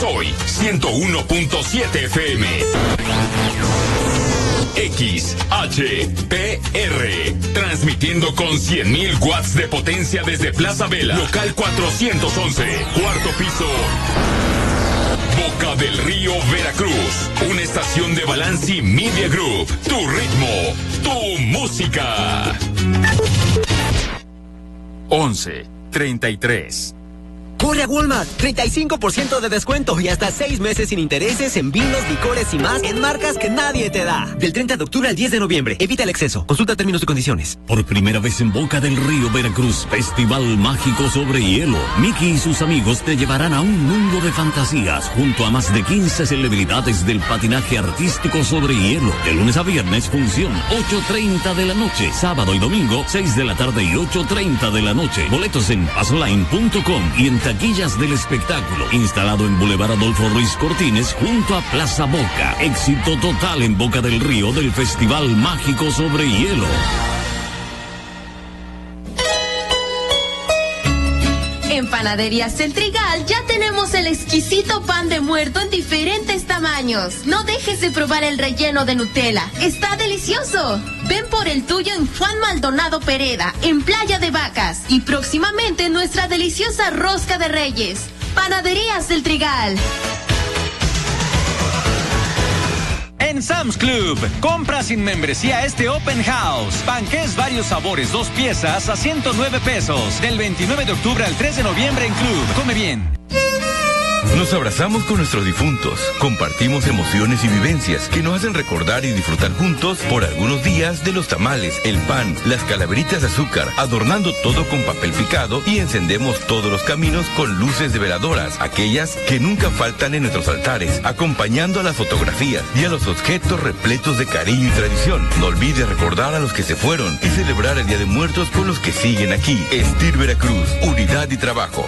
Soy 101.7 FM. XHPR, transmitiendo con 100.000 watts de potencia desde Plaza Vela, local 411, cuarto piso, Boca del Río, Veracruz. Una estación de Balanci Media Group. Tu ritmo, tu música. 11:33. Corre a Walmart, 35% de descuento y hasta 6 meses sin intereses en vinos, licores y más en marcas que nadie te da. Del 30 de octubre al 10 de noviembre. Evita el exceso. Consulta términos y condiciones. Por primera vez en Boca del Río, Veracruz, Festival Mágico sobre Hielo. Mickey y sus amigos te llevarán a un mundo de fantasías junto a más de 15 celebridades del patinaje artístico sobre hielo. De lunes a viernes, función 8:30 de la noche. Sábado y domingo, 6 de la tarde y 8:30 de la noche. Boletos en passline.com y en taquillas del espectáculo, instalado en Boulevard Adolfo Ruiz Cortines junto a Plaza Boca. Éxito total en Boca del Río del Festival Mágico sobre Hielo. En Panaderías El Trigal ya tenemos el exquisito pan de muerto en diferentes tamaños. No dejes de probar el relleno de Nutella. ¡Está delicioso! Ven por el tuyo en Juan Maldonado Pereda, en Playa de Vacas. Y próximamente nuestra deliciosa rosca de Reyes. Panaderías El Trigal. En Sam's Club, compra sin membresía este Open House. Panqués varios sabores, 2 piezas a 109 pesos. Del 29 de octubre al 3 de noviembre en Club. Come bien. Nos abrazamos con nuestros difuntos, compartimos emociones y vivencias que nos hacen recordar y disfrutar juntos por algunos días de los tamales, el pan, las calaveritas de azúcar, adornando todo con papel picado y encendemos todos los caminos con luces de veladoras, aquellas que nunca faltan en nuestros altares, acompañando a las fotografías y a los objetos repletos de cariño y tradición. No olvides recordar a los que se fueron y celebrar el Día de Muertos con los que siguen aquí. Estir Veracruz, unidad y trabajo.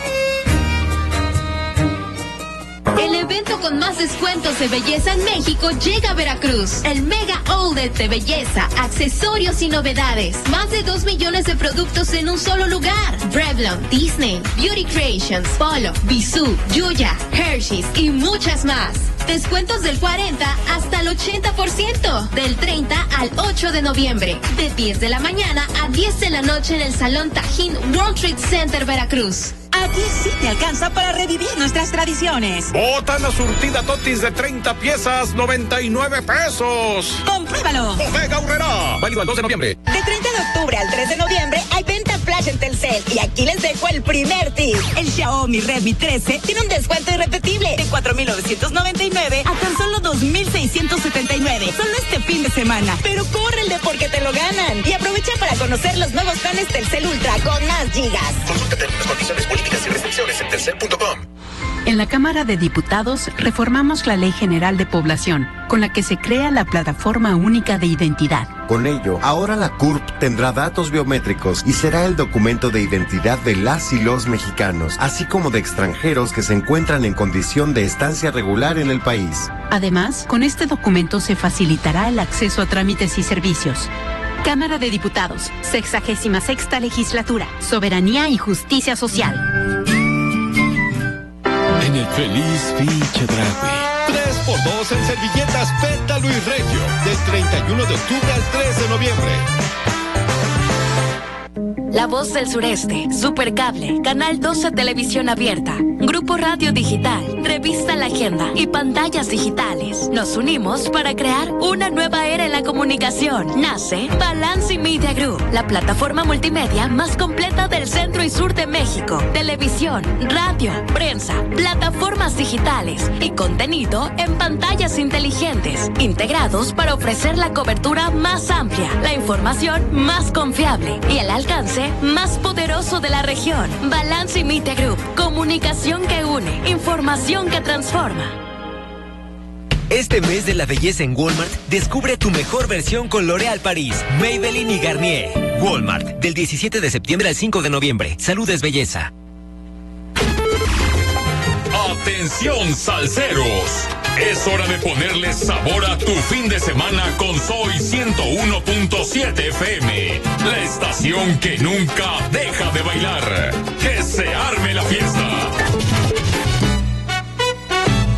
El evento con más descuentos de belleza en México llega a Veracruz. El Mega Outlet de belleza, accesorios y novedades. Más de 2 millones de productos en un solo lugar. Revlon, Disney, Beauty Creations, Polo, Bisú, Yuya, Hershey's y muchas más. Descuentos del 40 hasta el 80%. Del 30 al 8 de noviembre. De 10 de la mañana a 10 de la noche en el Salón Tajín World Trade Center, Veracruz. Aquí sí te alcanza para revivir nuestras tradiciones. Botana surtida Totis de 30 piezas, 99 pesos. ¡Compruébalo! Bodega Aurrerá. Válido al 2 de noviembre. De 30 de octubre al 3 de noviembre hay venta flash en Telcel. Y aquí les dejo el primer tip. El Xiaomi Redmi 13 tiene un descuento irrepetible de 4,999 a tan solo 2,679. Solo este fin de semana. Pero córrele porque te lo ganan. Y aprovecha para conocer los nuevos planes Telcel Ultra con más gigas. Consulta términos, condiciones, políticas y restricciones en telcel.com. En la Cámara de Diputados reformamos la Ley General de Población, con la que se crea la Plataforma Única de Identidad. Con ello, ahora la CURP tendrá datos biométricos y será el documento de identidad de las y los mexicanos, así como de extranjeros que se encuentran en condición de estancia regular en el país. Además, con este documento se facilitará el acceso a trámites y servicios. Cámara de Diputados, 66ª Legislatura, Soberanía y Justicia Social. En el feliz Fichadrape. 3x2 en servilletas Pétalo y Regio. Del 31 de octubre al 3 de noviembre. La Voz del Sureste, Supercable, Canal 12 Televisión Abierta, Grupo Radio Digital, Revista La Agenda y Pantallas Digitales. Nos unimos para crear una nueva era en la comunicación. Nace Balanci Media Group, la plataforma multimedia más completa del centro y sur de México. Televisión, radio, prensa, plataformas digitales y contenido en pantallas inteligentes, integrados para ofrecer la cobertura más amplia, la información más confiable y el alcance más poderoso de la región. Balanci Media Group, comunicación que une, información que transforma. Este mes de la belleza en Walmart, descubre tu mejor versión con L'Oréal Paris, Maybelline y Garnier. Walmart, del 17 de septiembre al 5 de noviembre. Salud es belleza. Atención, salseros. Es hora de ponerle sabor a tu fin de semana con Soy 101.7 FM. La estación que nunca deja de bailar. Que se arme la fiesta.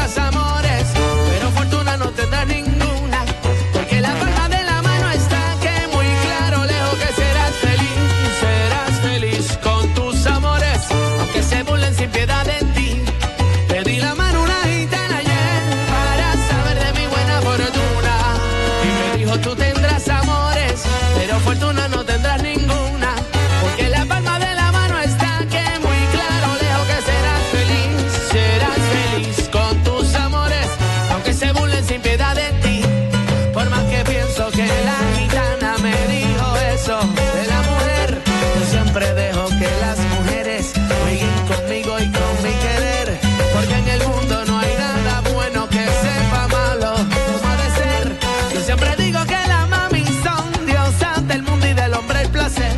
tendrás amores, pero fortuna no tendrás ninguna, porque la palma de la mano está que muy claro lejos que serás feliz con tus amores, aunque se burlen sin piedad de ti. Te di la mano una gitana ayer para saber de mi buena fortuna, y me dijo tú tendrás amores, pero fortuna no tendrás ninguna, porque la palma de la mano está que muy claro lejos que serás feliz con tus amores, aunque se burlen sin piedad de ti. Por más que pienso que la gitana me dijo eso de la mujer, yo siempre dejo que las mujeres jueguen conmigo y con mi querer, porque en el mundo no hay nada bueno que sepa malo como ha de ser. Yo siempre digo que las mami son diosas del mundo y del hombre el placer.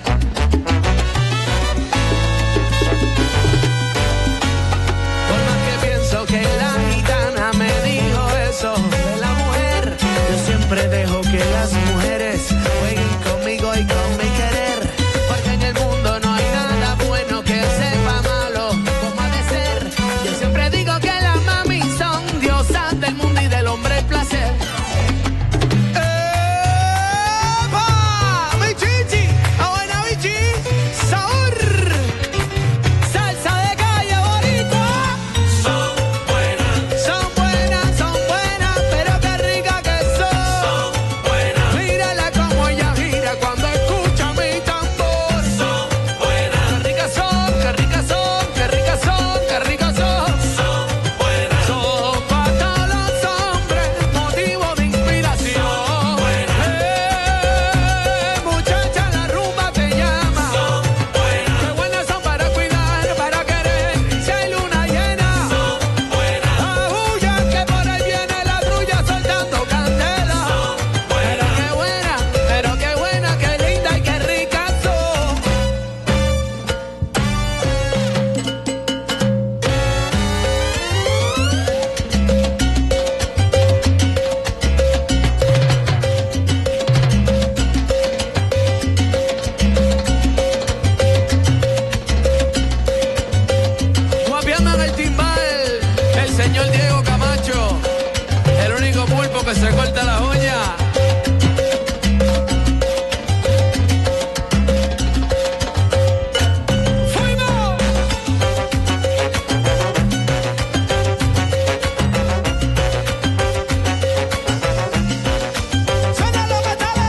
Por más que pienso que la gitana me dijo eso de la mujer, yo siempre dejo que las mujeres jueguen conmigo y con mi querer, porque en el mundo no hay nada bueno que sepa malo como ha de ser. Yo siempre digo que las mami son diosas del mundo y del hombre el placer. ¡Epa! ¡Mi chichi! ¡A buena bichi! ¡Sabor! ¡Salsa de calle boricua! Son buenas, pero qué rica que son. Mírala como ella gira cuando escucha mi tambor. Qué ricas son, qué ricas son, qué ricas son, qué ricas son. Son para todos los hombres motivo de inspiración. Muchacha, la rumba te llama. Qué buenas son para cuidar, para querer. Si hay luna llena, aúlla que por ahí viene la trulla soltando candela. Pero qué buena, qué linda y qué rica son. Guapiando en el timbal, el señor Diego Camacho, el único pulpo que se corta la uña. ¡Fuimos! ¡Suena los metales!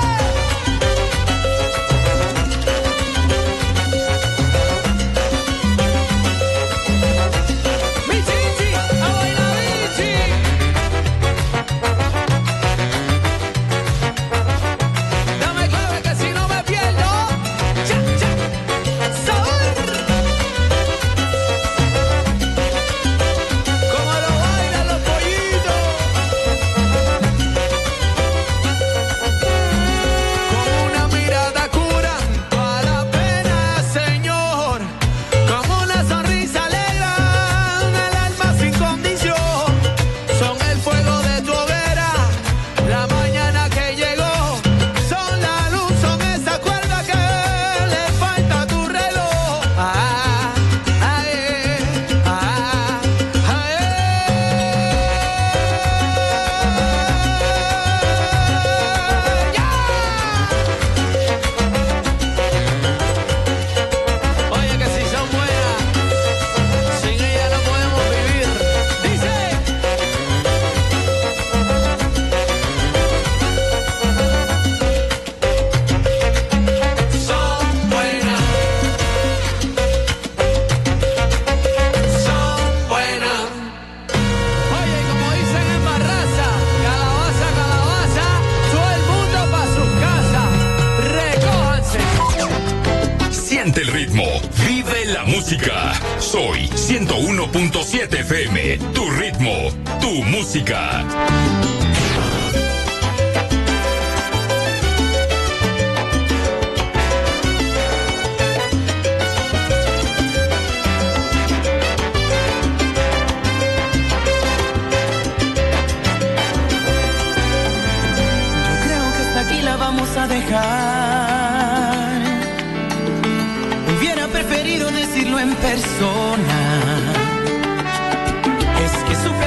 Mi chichi, a buena bichi. Dame clave que si no me pierdo. Cha, cha. Sabor. Como lo bailan los pollitos. Con una mirada curando a la pena, Señor. Como una sonrisa alegran el alma sin condición. Son el fuego de tu hoguera, la mañana que llegó. Son la luz, son esa cuerda que le falta a tu reloj. Oye, que si son buenas, sin ella no podemos vivir. Dice. Son buenas. Son buenas. Oye, como dicen en Barraza, calabaza, calabaza, todo el mundo pa' sus casas. Recójanse. Siente el ritmo, vive la música. Soy 101.7 FM, tu ritmo, tu música. dejar. Hubiera preferido decirlo en persona. Es que su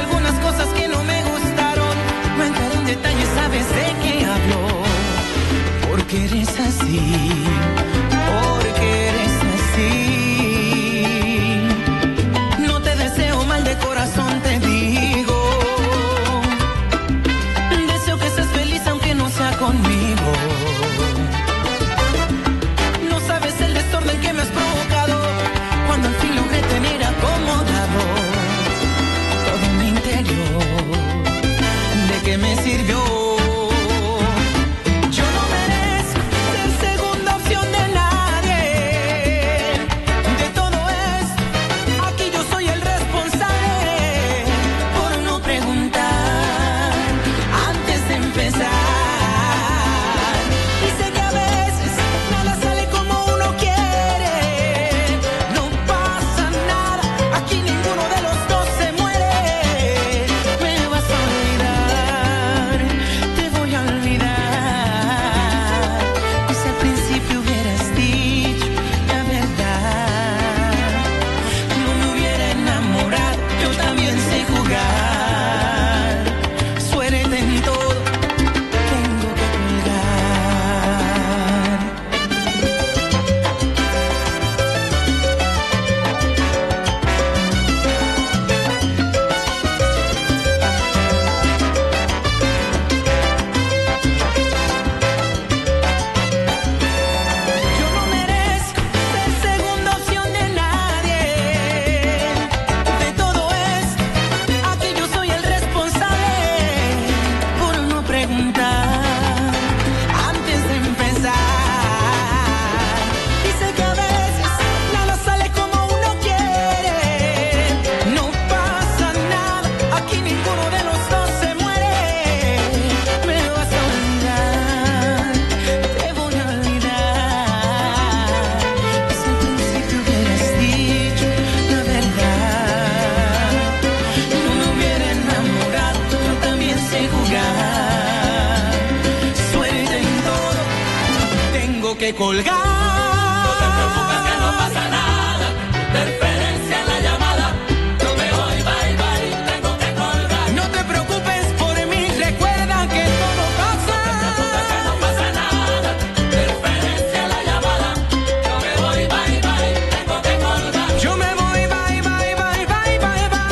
que colgar. No te preocupes que no pasa nada, interferencia en la llamada. Yo me voy, bye, bye, tengo que colgar. No te preocupes por mí, recuerda que todo pasa. No te preocupes que no pasa nada, interferencia en la llamada. Yo me voy, bye, bye, tengo que colgar. Yo me voy, bye, bye, bye, bye, bye, bye.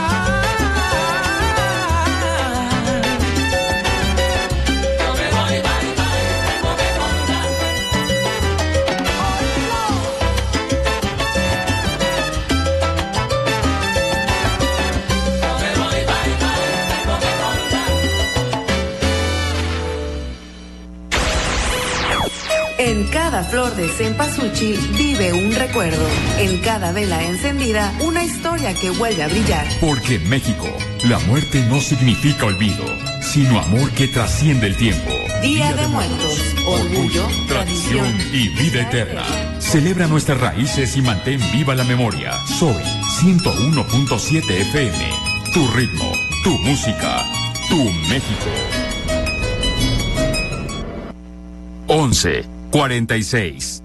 Yo me voy, bye, bye, tengo que colgar. Yo me voy, bye, bye, tengo que colgar. En cada flor de cempasúchil vive un recuerdo. En cada vela encendida, una historia que vuelve a brillar. Porque en México, la muerte no significa olvido, sino amor que trasciende el tiempo. Día de Muertos, orgullo, tradición y vida eterna. Celebra nuestras raíces y mantén viva la memoria. Soy 101.7 FM. Tu ritmo, tu música, tu México. 11:46.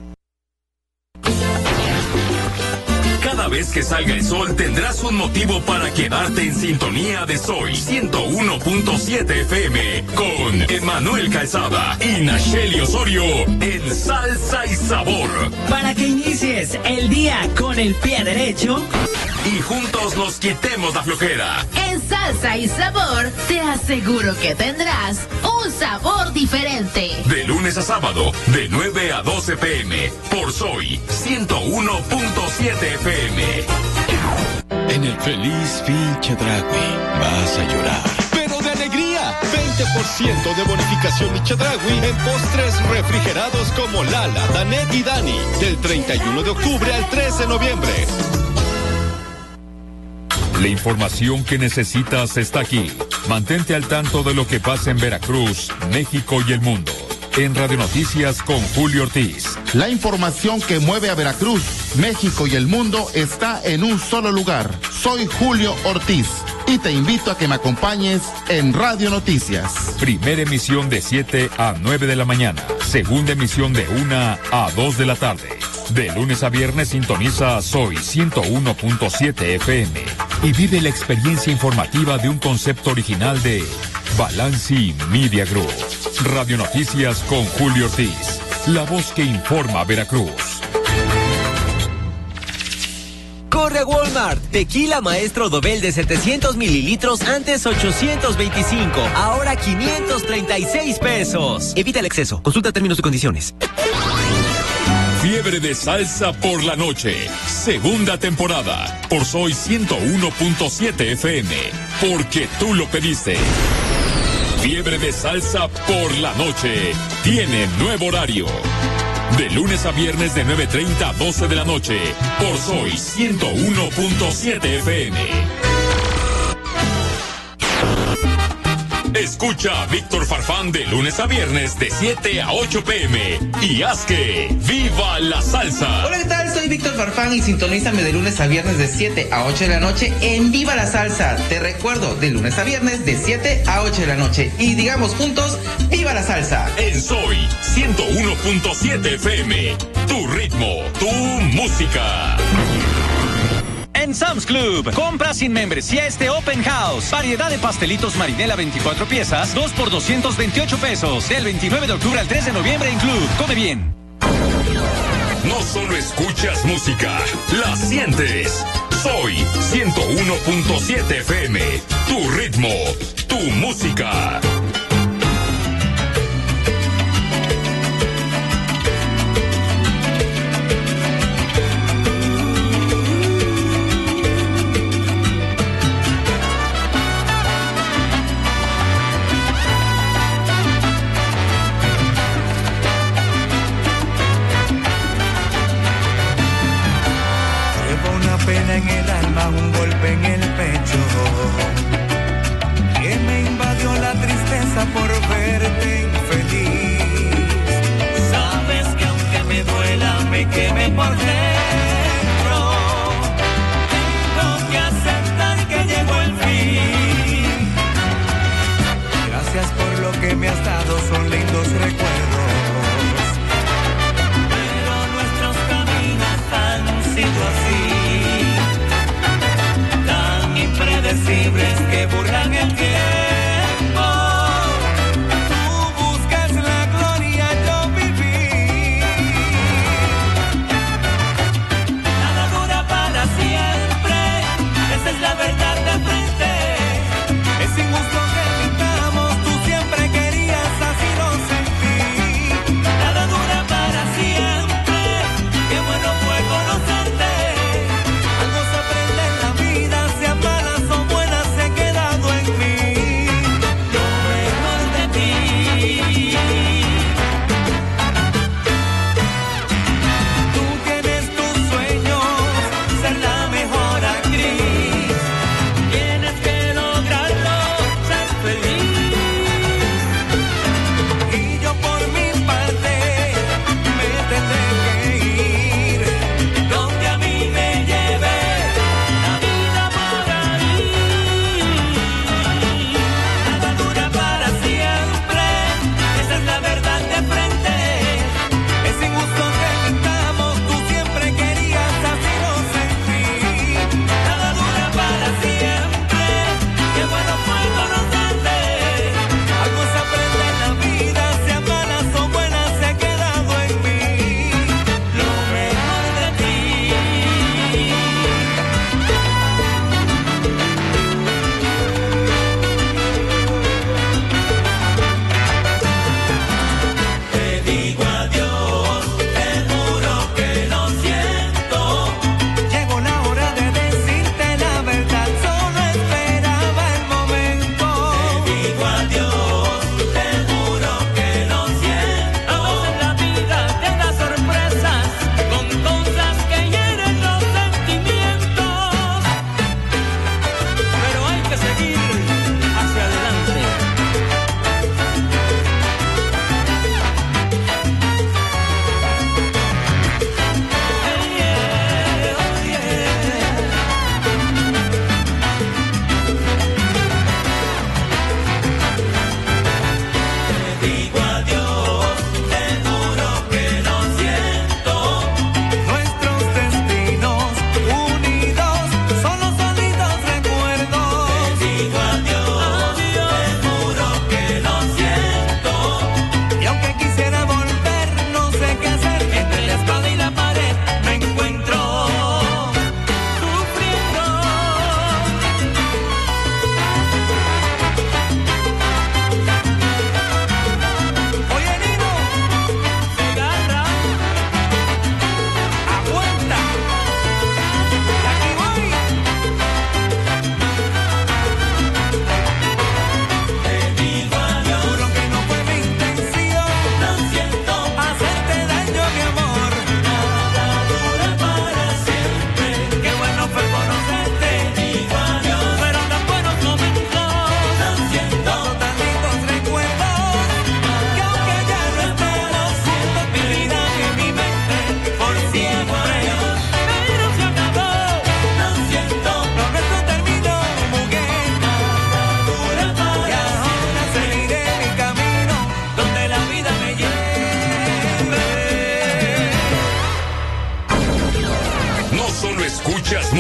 Cada vez que salga el sol tendrás un motivo para quedarte en sintonía de Soy 101.7 FM con Emanuel Calzada y Nacheli Osorio en Salsa y Sabor. Para que inicies el día con el pie derecho y juntos nos quitemos la flojera. En Salsa y Sabor te aseguro que tendrás un sabor diferente. De lunes a sábado, de 9 a 12 p.m. por Soy 101.7 FM. En el feliz fin Chedraui vas a llorar. Pero de alegría, 20% de bonificación y Chedraui en postres refrigerados como Lala, Danet y Dani, del 31 de octubre al 3 de noviembre. La información que necesitas está aquí. Mantente al tanto de lo que pasa en Veracruz, México y el mundo. En Radio Noticias con Julio Ortiz. La información que mueve a Veracruz, México y el mundo está en un solo lugar. Soy Julio Ortiz y te invito a que me acompañes en Radio Noticias. Primera emisión de 7 a 9 de la mañana. Segunda emisión de 1 a 2 de la tarde. De lunes a viernes sintoniza Soy 101.7 FM y vive la experiencia informativa de un concepto original de Balanci Media Group. Radio Noticias con Julio Ortiz, la voz que informa a Veracruz. Corre a Walmart. Tequila Maestro Dobel de 700 mililitros, antes 825, ahora 536 pesos. Evita el exceso. Consulta términos y condiciones. Fiebre de salsa por la noche. Segunda temporada. Por Soy 101.7 FM. Porque tú lo pediste. Fiebre de salsa por la noche. Tiene nuevo horario. De lunes a viernes de 9:30 a 12 de la noche. Por Soy 101.7 FM. Escucha a Víctor Farfán de lunes a viernes de 7 a 8 p.m. y haz que ¡viva la salsa! Hola, ¿qué tal? Soy Víctor Farfán y sintonízame de lunes a viernes de 7 a 8 de la noche en Viva la Salsa. Te recuerdo, de lunes a viernes de 7 a 8 de la noche. Y digamos juntos, ¡viva la salsa! En Soy 101.7 FM. Tu ritmo, tu música. En Sam's Club, compra sin membresía este Open House. Variedad de pastelitos Marinela 24 piezas, 2 por 228 pesos. Del 29 de octubre al 3 de noviembre en Club. Come bien. No solo escuchas música, la sientes. Soy 101.7 FM. Tu ritmo, tu música. En el alma, un golpe en el pecho que me invadió la tristeza.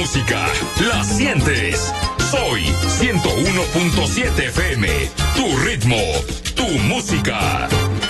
música la sientes. Soy 101.7 FM, tu ritmo, tu música.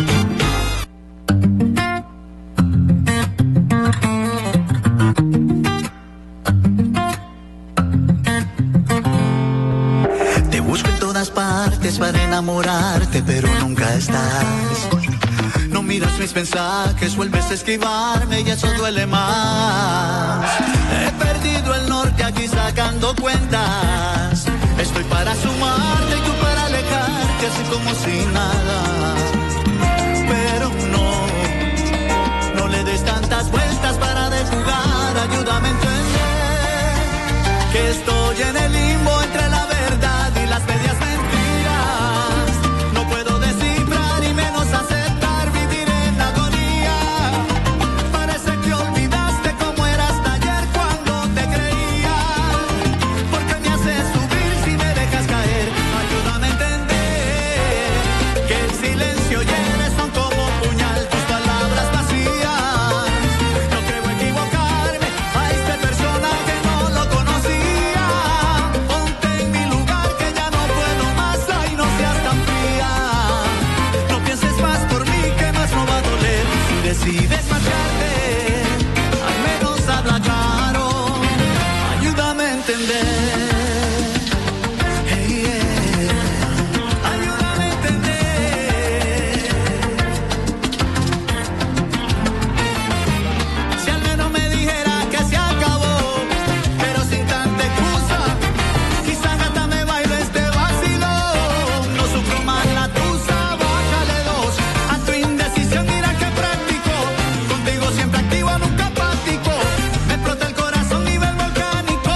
Te busco en todas partes para enamorarte, pero nunca estás. No miras mis mensajes, vuelves a esquivarme y eso duele más. He perdido el norte aquí sacando cuentas. Estoy para sumarte y tú para alejarte así como si nada. Pero no le des tantas vueltas para de jugar. Ayúdame a entender que estoy en el limbo entre la verdad y las medias mentiras. No puedo descifrar y menos aceptar vivir en agonía. Parece que olvidaste cómo eras ayer cuando te creía. Porque me haces subir si me dejas caer. Ayúdame a entender que el silencio y el son como puñal, tus palabras vacías. No creo equivocarme, a esta persona que no lo conocía. Ponte en mi lugar que ya no puedo más, ay no seas tan fría. No pienses más por mí que más no va a doler. Si decides marcharte, al menos habla claro. Ayúdame a entender. Hey, yeah. Ayúdame a entender. Si al menos me dijera que se acabó, pero sin tanta excusa, quizás hasta me bailo este vacilón. No sufro más la tusa, bájale dos a tu indecisión, mira que práctico. Contigo siempre activo, nunca apático. Me explota el corazón nivel volcánico.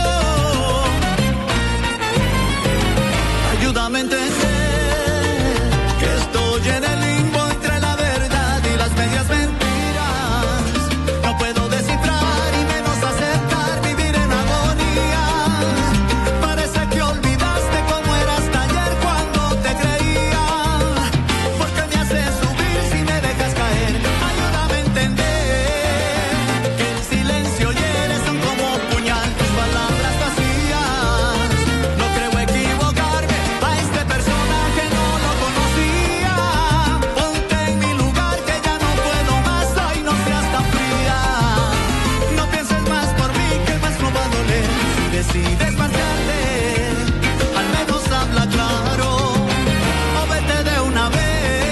Ayúdame a entender que estoy en el limbo entre la verdad y las medias mentiras. No puedo descifrar y menos aceptar vivir en agonía. Parece que olvidaste cómo eras ayer cuando te creía. Porque me haces subir si me dejas caer. Ayúdame a entender que el silencio hiere, son como puñal tus palabras vacías. No creo equivocarme, a este personaje no lo conocía. Ponte en mi lugar que ya no puedo más, ay no seas tan fría. No pienses más por mí que más no va a doler. Si decides marcharte, al menos habla claro o vete de una vez.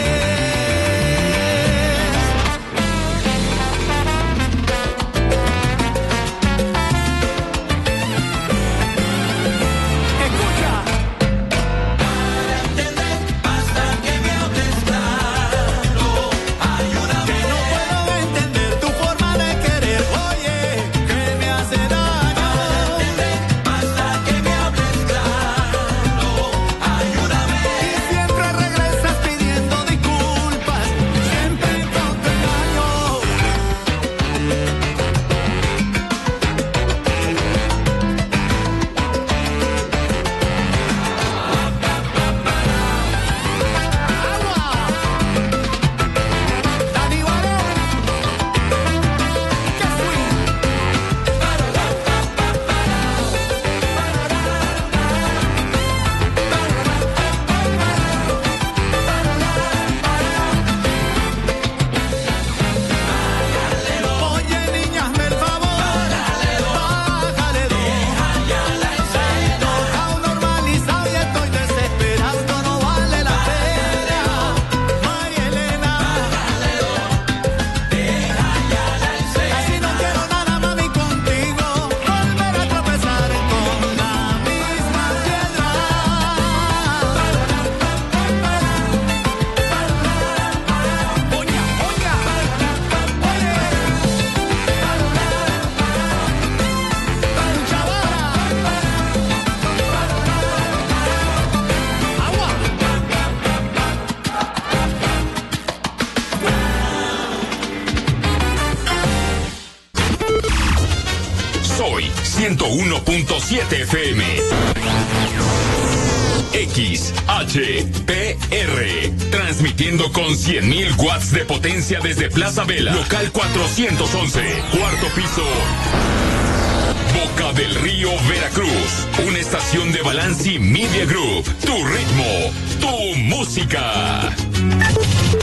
Escucha. Para entender, basta que me hables claro. Ayúdame. Que no puedo entender tu forma de querer. Oye, que me hace daño. Para entender, basta que me hables claro. Ayúdame. Y siempre regresas pidiendo disculpas. Siempre con tu engaño. Dani Barón, que fui. Oye, niña, hazme el favor. Bájale dos. Todo normalizado y estoy desesperado. Esto no vale la pena. María Elena. Así no quiero nada, mami, contigo. Volver a tropezar con la misma piedra. Oña, oña. Soy 101.7 FM. XHPR, transmitiendo con 100.000 watts de potencia desde Plaza Vela, local 411, cuarto piso, Boca del Río, Veracruz. Una estación de Balanci Media Group. Tu ritmo, tu música.